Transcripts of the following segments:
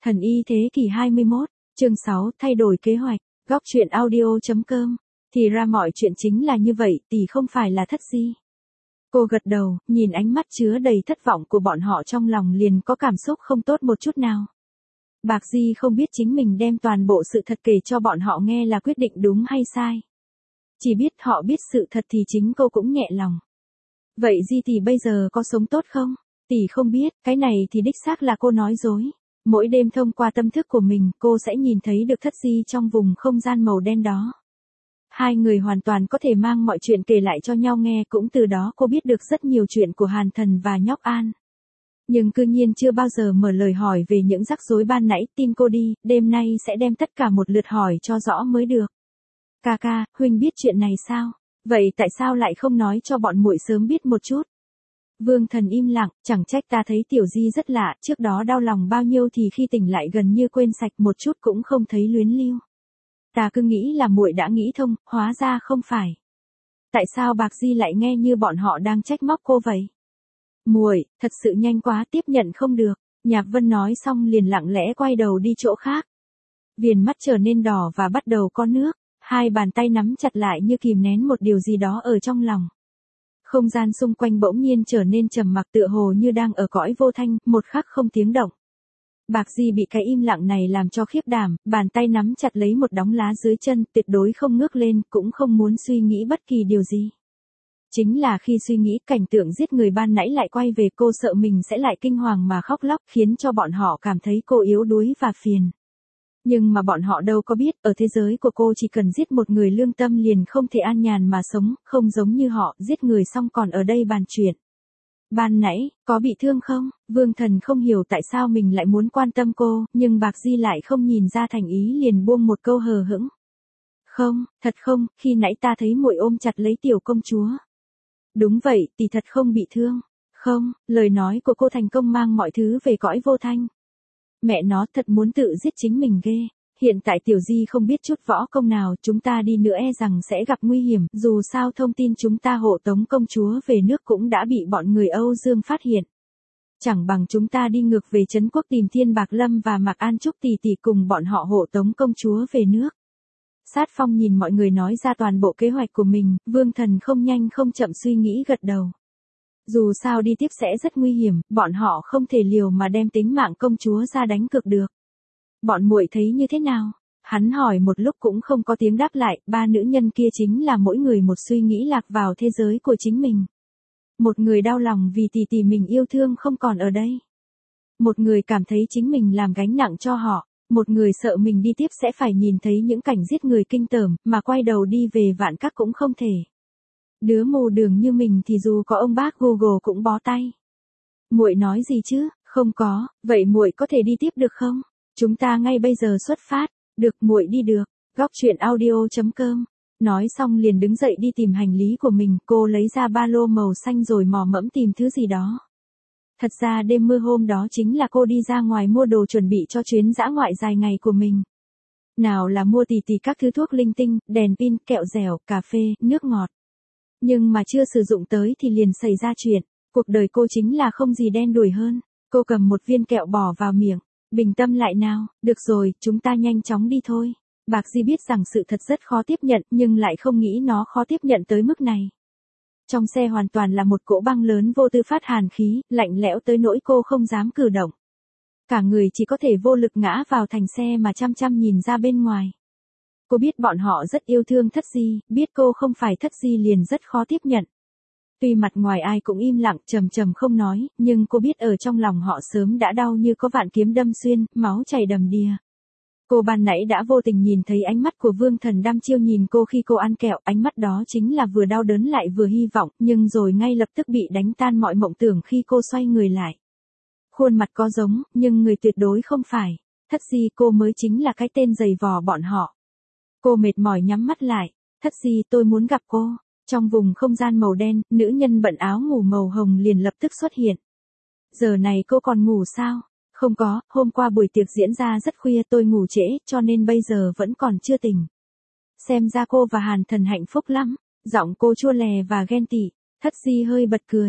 Thần y thế kỷ 21, chương 6, thay đổi kế hoạch, góc chuyện audio.com. Thì ra mọi chuyện chính là như vậy, tỷ không phải là thất di. Cô gật đầu, nhìn ánh mắt chứa đầy thất vọng của bọn họ trong lòng liền có cảm xúc không tốt một chút nào. Bạc Di không biết chính mình đem toàn bộ sự thật kể cho bọn họ nghe là quyết định đúng hay sai. Chỉ biết họ biết sự thật thì chính cô cũng nhẹ lòng. Vậy Di tỷ bây giờ có sống tốt không? Tỷ không biết, cái này thì đích xác là cô nói dối. Mỗi đêm thông qua tâm thức của mình, cô sẽ nhìn thấy được thất di trong vùng không gian màu đen đó. Hai người hoàn toàn có thể mang mọi chuyện kể lại cho nhau nghe, cũng từ đó cô biết được rất nhiều chuyện của Hàn Thần và Nhóc An. Nhưng cư nhiên chưa bao giờ mở lời hỏi về những rắc rối ban nãy, tin cô đi, đêm nay sẽ đem tất cả một lượt hỏi cho rõ mới được. Ca ca, huynh biết chuyện này sao? Vậy tại sao lại không nói cho bọn muội sớm biết một chút? Vương Thần im lặng, chẳng trách ta thấy Tiểu Di rất lạ, trước đó đau lòng bao nhiêu thì khi tỉnh lại gần như quên sạch, một chút cũng không thấy luyến lưu. Ta cứ nghĩ là muội đã nghĩ thông, hóa ra không phải. Tại sao Bạc Di lại nghe như bọn họ đang trách móc cô vậy? Muội, thật sự nhanh quá, tiếp nhận không được. Nhạc Vân nói xong liền lặng lẽ quay đầu đi chỗ khác. Viền mắt trở nên đỏ và bắt đầu có nước, hai bàn tay nắm chặt lại như kìm nén một điều gì đó ở trong lòng. Không gian xung quanh bỗng nhiên trở nên trầm mặc, tựa hồ như đang ở cõi vô thanh, một khắc không tiếng động. Bạc Di bị cái im lặng này làm cho khiếp đảm, bàn tay nắm chặt lấy một đống lá dưới chân, tuyệt đối không ngước lên, cũng không muốn suy nghĩ bất kỳ điều gì. Chính là khi suy nghĩ cảnh tượng giết người ban nãy lại quay về, cô sợ mình sẽ lại kinh hoàng mà khóc lóc, khiến cho bọn họ cảm thấy cô yếu đuối và phiền. Nhưng mà bọn họ đâu có biết, ở thế giới của cô chỉ cần giết một người lương tâm liền không thể an nhàn mà sống, không giống như họ, giết người xong còn ở đây bàn chuyện. Ban nãy, có bị thương không? Vương Thần không hiểu tại sao mình lại muốn quan tâm cô, nhưng Bạc Di lại không nhìn ra thành ý liền buông một câu hờ hững. Không, thật không, khi nãy ta thấy muội ôm chặt lấy tiểu công chúa. Đúng vậy, tỷ thật không bị thương. Không, lời nói của cô thành công mang mọi thứ về cõi vô thanh. Mẹ nó thật muốn tự giết chính mình ghê. Hiện tại Tiểu Di không biết chút võ công nào, chúng ta đi nữa e rằng sẽ gặp nguy hiểm, dù sao thông tin chúng ta hộ tống công chúa về nước cũng đã bị bọn người Âu Dương phát hiện. Chẳng bằng chúng ta đi ngược về Trấn Quốc tìm Thiên Bạc Lâm và Mạc An Trúc tỷ tỷ cùng bọn họ hộ tống công chúa về nước. Sát Phong nhìn mọi người nói ra toàn bộ kế hoạch của mình, Vương Thần không nhanh không chậm suy nghĩ gật đầu. Dù sao đi tiếp sẽ rất nguy hiểm, bọn họ không thể liều mà đem tính mạng công chúa ra đánh cược được. Bọn muội thấy như thế nào? Hắn hỏi một lúc cũng không có tiếng đáp lại, ba nữ nhân kia chính là mỗi người một suy nghĩ lạc vào thế giới của chính mình. Một người đau lòng vì tỷ tỷ mình yêu thương không còn ở đây. Một người cảm thấy chính mình làm gánh nặng cho họ. Một người sợ mình đi tiếp sẽ phải nhìn thấy những cảnh giết người kinh tởm, mà quay đầu đi về Vạn Các cũng không thể. Đứa mù đường như mình thì dù có ông bác Google cũng bó tay. Muội nói gì chứ? Không có, vậy muội có thể đi tiếp được không? Chúng ta ngay bây giờ xuất phát. Được, muội đi được. Góc chuyện audio.com. Nói xong liền đứng dậy đi tìm hành lý của mình, cô lấy ra ba lô màu xanh rồi mò mẫm tìm thứ gì đó. Thật ra đêm mưa hôm đó chính là cô đi ra ngoài mua đồ chuẩn bị cho chuyến dã ngoại dài ngày của mình. Nào là mua tỉ các thứ thuốc linh tinh, đèn pin, kẹo dẻo, cà phê, nước ngọt. Nhưng mà chưa sử dụng tới thì liền xảy ra chuyện. Cuộc đời cô chính là không gì đen đủi hơn. Cô cầm một viên kẹo bỏ vào miệng. Bình tâm lại nào, được rồi, chúng ta nhanh chóng đi thôi. Bạc Di biết rằng sự thật rất khó tiếp nhận, nhưng lại không nghĩ nó khó tiếp nhận tới mức này. Trong xe hoàn toàn là một cỗ băng lớn vô tư phát hàn khí, lạnh lẽo tới nỗi cô không dám cử động. Cả người chỉ có thể vô lực ngã vào thành xe mà chăm chăm nhìn ra bên ngoài. Cô biết bọn họ rất yêu thương thất di, biết cô không phải thất di liền rất khó tiếp nhận. Tuy mặt ngoài ai cũng im lặng trầm trầm không nói, nhưng cô biết ở trong lòng họ sớm đã đau như có vạn kiếm đâm xuyên, máu chảy đầm đìa. Cô ban nãy đã vô tình nhìn thấy ánh mắt của Vương Thần đăm chiêu nhìn cô khi cô ăn kẹo, ánh mắt đó chính là vừa đau đớn lại vừa hy vọng, nhưng rồi ngay lập tức bị đánh tan mọi mộng tưởng khi cô xoay người lại. Khuôn mặt có giống, nhưng người tuyệt đối không phải. Thất di, cô mới chính là cái tên giày vò bọn họ. Cô mệt mỏi nhắm mắt lại. Thất di, tôi muốn gặp cô. Trong vùng không gian màu đen, nữ nhân bận áo ngủ màu hồng liền lập tức xuất hiện. Giờ này cô còn ngủ sao? Không có, hôm qua buổi tiệc diễn ra rất khuya, tôi ngủ trễ, cho nên bây giờ vẫn còn chưa tỉnh. Xem ra cô và Hàn Thần hạnh phúc lắm. Giọng cô chua lè và ghen tị. Thất di hơi bật cười.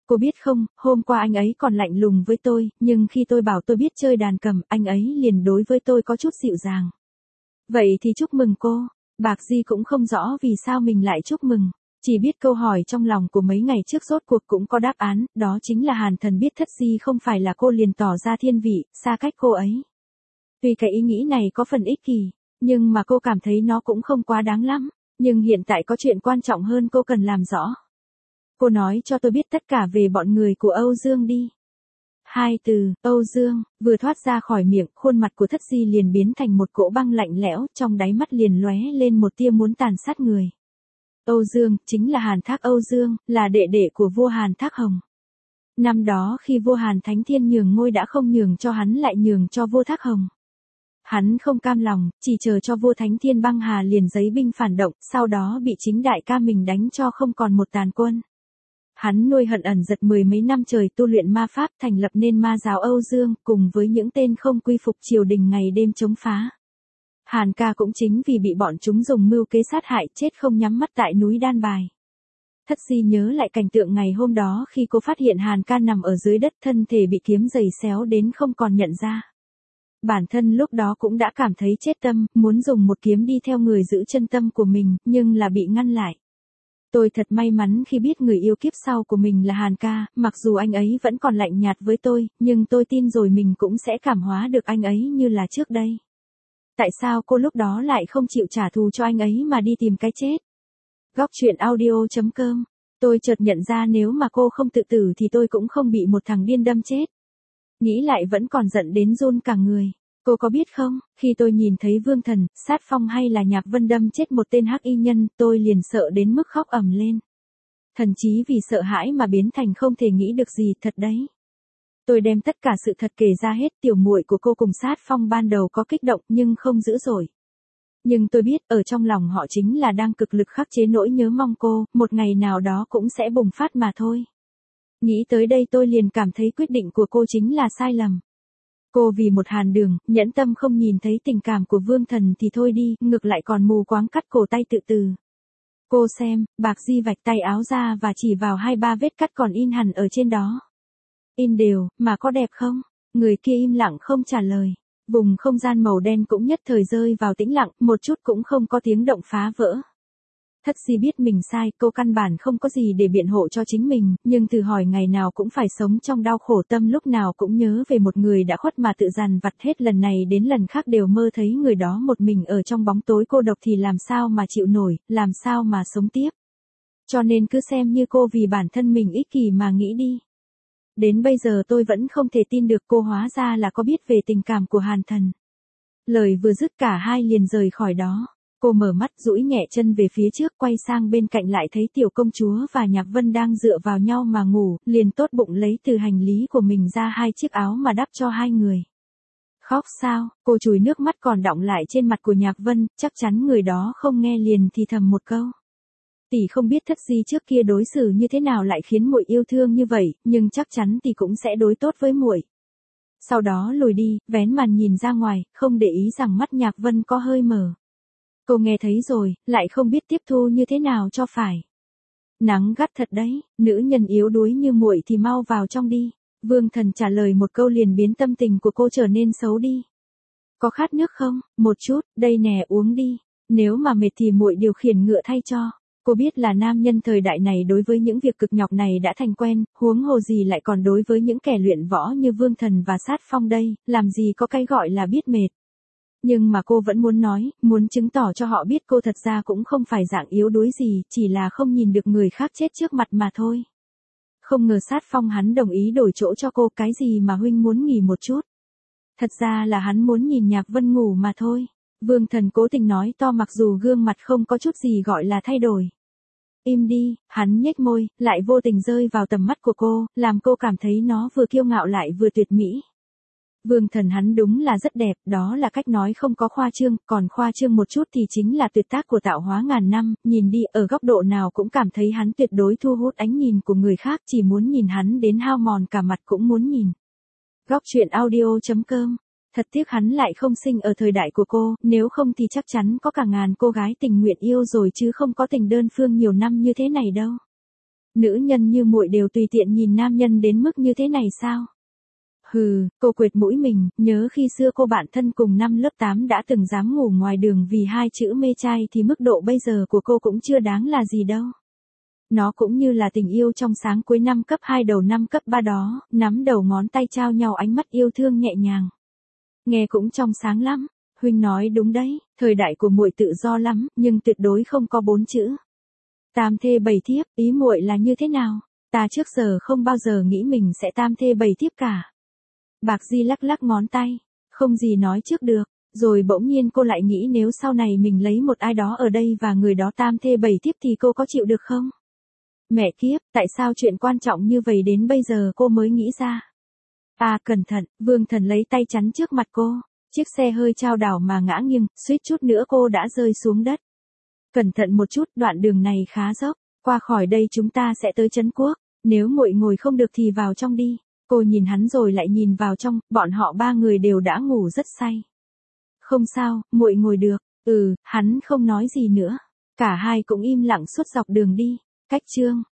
Cô biết không, hôm qua anh ấy còn lạnh lùng với tôi, nhưng khi tôi bảo tôi biết chơi đàn cầm, anh ấy liền đối với tôi có chút dịu dàng. Vậy thì chúc mừng cô. Bạc Di cũng không rõ vì sao mình lại chúc mừng. Chỉ biết câu hỏi trong lòng của mấy ngày trước rốt cuộc cũng có đáp án, đó chính là Hàn Thần biết Thất Di không phải là cô liền tỏ ra thiên vị, xa cách cô ấy. Tuy cái ý nghĩ này có phần ích kỷ, nhưng mà cô cảm thấy nó cũng không quá đáng lắm. Nhưng hiện tại có chuyện quan trọng hơn cô cần làm rõ. Cô nói cho tôi biết tất cả về bọn người của Âu Dương đi. Hai từ, Âu Dương, vừa thoát ra khỏi miệng, khuôn mặt của Thất Di liền biến thành một cỗ băng lạnh lẽo, trong đáy mắt liền lóe lên một tia muốn tàn sát người. Âu Dương, chính là Hàn Thác Âu Dương, là đệ đệ của vua Hàn Thác Hồng. Năm đó khi vua Hàn Thánh Thiên nhường ngôi đã không nhường cho hắn lại nhường cho vua Thác Hồng. Hắn không cam lòng, chỉ chờ cho vua Thánh Thiên băng hà liền giấy binh phản động, sau đó bị chính đại ca mình đánh cho không còn một tàn quân. Hắn nuôi hận ẩn giật 10 mấy năm trời tu luyện ma pháp thành lập nên ma giáo Âu Dương, cùng với những tên không quy phục triều đình ngày đêm chống phá. Hàn ca cũng chính vì bị bọn chúng dùng mưu kế sát hại chết không nhắm mắt tại núi Đan Bài. Thất Di nhớ lại cảnh tượng ngày hôm đó khi cô phát hiện Hàn ca nằm ở dưới đất thân thể bị kiếm giày xéo đến không còn nhận ra. Bản thân lúc đó cũng đã cảm thấy chết tâm, muốn dùng một kiếm đi theo người giữ chân tâm của mình, nhưng là bị ngăn lại. Tôi thật may mắn khi biết người yêu kiếp sau của mình là Hàn ca, mặc dù anh ấy vẫn còn lạnh nhạt với tôi, nhưng tôi tin rồi mình cũng sẽ cảm hóa được anh ấy như là trước đây. Tại sao cô lúc đó lại không chịu trả thù cho anh ấy mà đi tìm cái chết? Góc truyện audio.com. Tôi chợt nhận ra nếu mà cô không tự tử thì tôi cũng không bị một thằng điên đâm chết. Nghĩ lại vẫn còn giận đến run cả người. Cô có biết không, khi tôi nhìn thấy Vương Thần, Sát Phong hay là Nhạc Vân đâm chết một tên hắc y nhân, tôi liền sợ đến mức khóc ầm lên. Thần chí vì sợ hãi mà biến thành không thể nghĩ được gì, thật đấy. Tôi đem tất cả sự thật kể ra hết, tiểu muội của cô cùng Sát Phong ban đầu có kích động nhưng không dữ dội. Nhưng tôi biết ở trong lòng họ chính là đang cực lực khắc chế nỗi nhớ mong cô, một ngày nào đó cũng sẽ bùng phát mà thôi. Nghĩ tới đây tôi liền cảm thấy quyết định của cô chính là sai lầm. Cô vì một Hàn Đường, nhẫn tâm không nhìn thấy tình cảm của Vương Thần thì thôi đi, ngược lại còn mù quáng cắt cổ tay tự tử. Cô xem, Bạc Di vạch tay áo ra và chỉ vào 2-3 vết cắt còn in hẳn ở trên đó. In đều, mà có đẹp không? Người kia im lặng không trả lời. Vùng không gian màu đen cũng nhất thời rơi vào tĩnh lặng, một chút cũng không có tiếng động phá vỡ. Thất Di biết mình sai, cô căn bản không có gì để biện hộ cho chính mình, nhưng từ hỏi ngày nào cũng phải sống trong đau khổ tâm lúc nào cũng nhớ về một người đã khuất mà tự dằn vặt hết lần này đến lần khác đều mơ thấy người đó một mình ở trong bóng tối cô độc thì làm sao mà chịu nổi, làm sao mà sống tiếp. Cho nên cứ xem như cô vì bản thân mình ích kỷ mà nghĩ đi. Đến bây giờ tôi vẫn không thể tin được cô hóa ra là có biết về tình cảm của Hàn Thần. Lời vừa dứt cả hai liền rời khỏi đó. Cô mở mắt duỗi nhẹ chân về phía trước quay sang bên cạnh lại thấy tiểu công chúa và Nhạc Vân đang dựa vào nhau mà ngủ, liền tốt bụng lấy từ hành lý của mình ra 2 chiếc áo mà đắp cho hai người. Khóc sao, cô chùi nước mắt còn đọng lại trên mặt của Nhạc Vân, chắc chắn người đó không nghe liền thì thầm một câu. Tỷ không biết Thất Di trước kia đối xử như thế nào lại khiến muội yêu thương như vậy, nhưng chắc chắn tỷ cũng sẽ đối tốt với muội. Sau đó lùi đi, vén màn nhìn ra ngoài, không để ý rằng mắt Nhạc Vân có hơi mở. Cô nghe thấy rồi, lại không biết tiếp thu như thế nào cho phải. Nắng gắt thật đấy, nữ nhân yếu đuối như muội thì mau vào trong đi. Vương Thần trả lời một câu liền biến tâm tình của cô trở nên xấu đi. Có khát nước không? Một chút, đây nè uống đi. Nếu mà mệt thì muội điều khiển ngựa thay cho. Cô biết là nam nhân thời đại này đối với những việc cực nhọc này đã thành quen, huống hồ gì lại còn đối với những kẻ luyện võ như Vương Thần và Sát Phong đây, làm gì có cái gọi là biết mệt. Nhưng mà cô vẫn muốn nói, muốn chứng tỏ cho họ biết cô thật ra cũng không phải dạng yếu đuối gì, chỉ là không nhìn được người khác chết trước mặt mà thôi. Không ngờ Sát Phong hắn đồng ý đổi chỗ cho cô, cái gì mà huynh muốn nghỉ một chút. Thật ra là hắn muốn nhìn Nhạc Vân ngủ mà thôi. Vương Thần cố tình nói to mặc dù gương mặt không có chút gì gọi là thay đổi. Im đi, hắn nhếch môi, lại vô tình rơi vào tầm mắt của cô, làm cô cảm thấy nó vừa kiêu ngạo lại vừa tuyệt mỹ. Vương Thần hắn đúng là rất đẹp, đó là cách nói không có khoa trương, còn khoa trương một chút thì chính là tuyệt tác của tạo hóa ngàn năm, nhìn đi ở góc độ nào cũng cảm thấy hắn tuyệt đối thu hút ánh nhìn của người khác, chỉ muốn nhìn hắn đến hao mòn cả mặt cũng muốn nhìn. Góc truyện audio.com. Thật tiếc hắn lại không sinh ở thời đại của cô, nếu không thì chắc chắn có cả ngàn cô gái tình nguyện yêu rồi chứ không có tình đơn phương nhiều năm như thế này đâu. Nữ nhân như muội đều tùy tiện nhìn nam nhân đến mức như thế này sao? Hừ, cô quệt mũi mình, nhớ khi xưa cô bạn thân cùng năm lớp 8 đã từng dám ngủ ngoài đường vì hai chữ mê trai thì mức độ bây giờ của cô cũng chưa đáng là gì đâu. Nó cũng như là tình yêu trong sáng cuối năm cấp 2 đầu năm cấp 3 đó, nắm đầu ngón tay trao nhau ánh mắt yêu thương nhẹ nhàng. Nghe cũng trong sáng lắm, huynh nói đúng đấy, thời đại của muội tự do lắm, nhưng tuyệt đối không có 4 chữ. Tam thê bảy thiếp, ý muội là như thế nào? Ta trước giờ không bao giờ nghĩ mình sẽ tam thê bảy thiếp cả. Bạc Di lắc lắc ngón tay, không gì nói trước được, rồi bỗng nhiên cô lại nghĩ nếu sau này mình lấy một ai đó ở đây và người đó tam thê bảy thiếp thì cô có chịu được không? Mẹ kiếp, tại sao chuyện quan trọng như vậy đến bây giờ cô mới nghĩ ra? À cẩn thận, Vương Thần lấy tay chắn trước mặt cô, chiếc xe hơi chao đảo mà ngã nghiêng, suýt chút nữa cô đã rơi xuống đất. Cẩn thận một chút, đoạn đường này khá dốc, qua khỏi đây chúng ta sẽ tới Trấn Quốc, nếu muội ngồi không được thì vào trong đi. Cô nhìn hắn rồi lại nhìn vào trong, bọn họ ba người đều đã ngủ rất say. Không sao, muội ngồi được. Hắn không nói gì nữa. Cả hai cũng im lặng suốt dọc đường đi. Cách chương